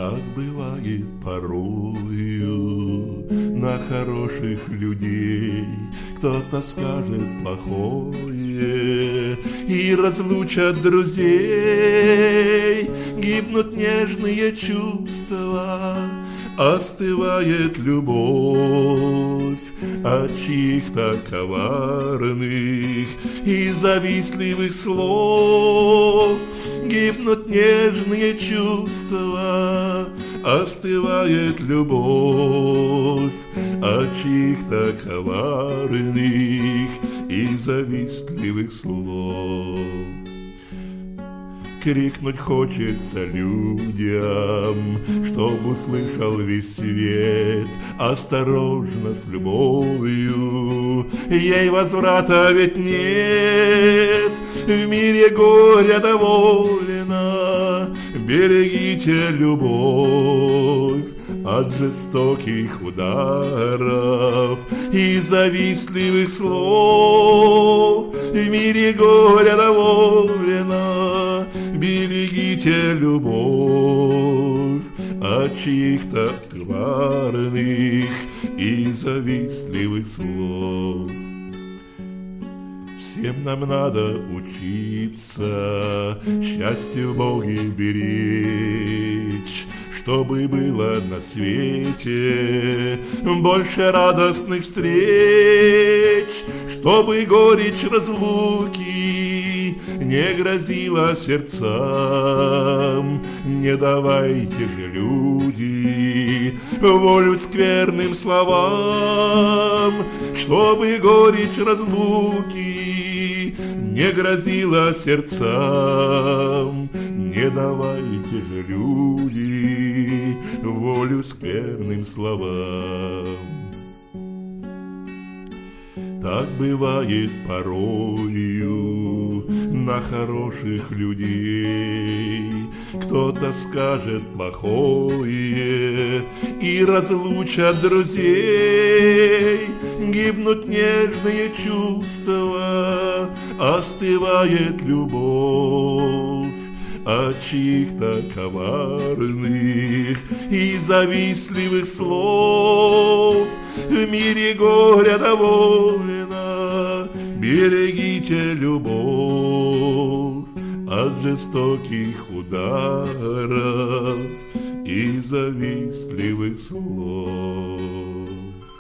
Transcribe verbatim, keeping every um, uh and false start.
Так бывает порою на хороших людей. Кто-то скажет плохое и разлучат друзей. Гибнут нежные чувства, остывает любовь от чьих-то коварных и завистливых слов. Гибнут нежные чувства, остывает любовь от чьих-то коварных и завистливых слов. Крикнуть хочется людям, чтоб услышал весь свет. Осторожно, с любовью, ей возврата ведь нет. В мире горя довольно, берегите любовь от жестоких ударов и завистливых слов. В мире горя довольно, берегите любовь от чьих-то коварных и завистливых слов. Всем нам надо учиться счастье Боге беречь, чтобы было на свете больше радостных встреч, чтобы горечь разлуки не грозила сердцам. Не давайте же, люди, волю скверным словам, чтобы горечь разлуки не грозила сердцам. Не давайте же, люди, волю скверным словам. Так бывает порою на хороших людей. Кто-то скажет плохое и разлучат друзей. Гибнут нежные чувства, остывает любовь от чьих-то коварных и завистливых слов. В мире горя довольно, берегите любовь от жестоких ударов и завистливых слов.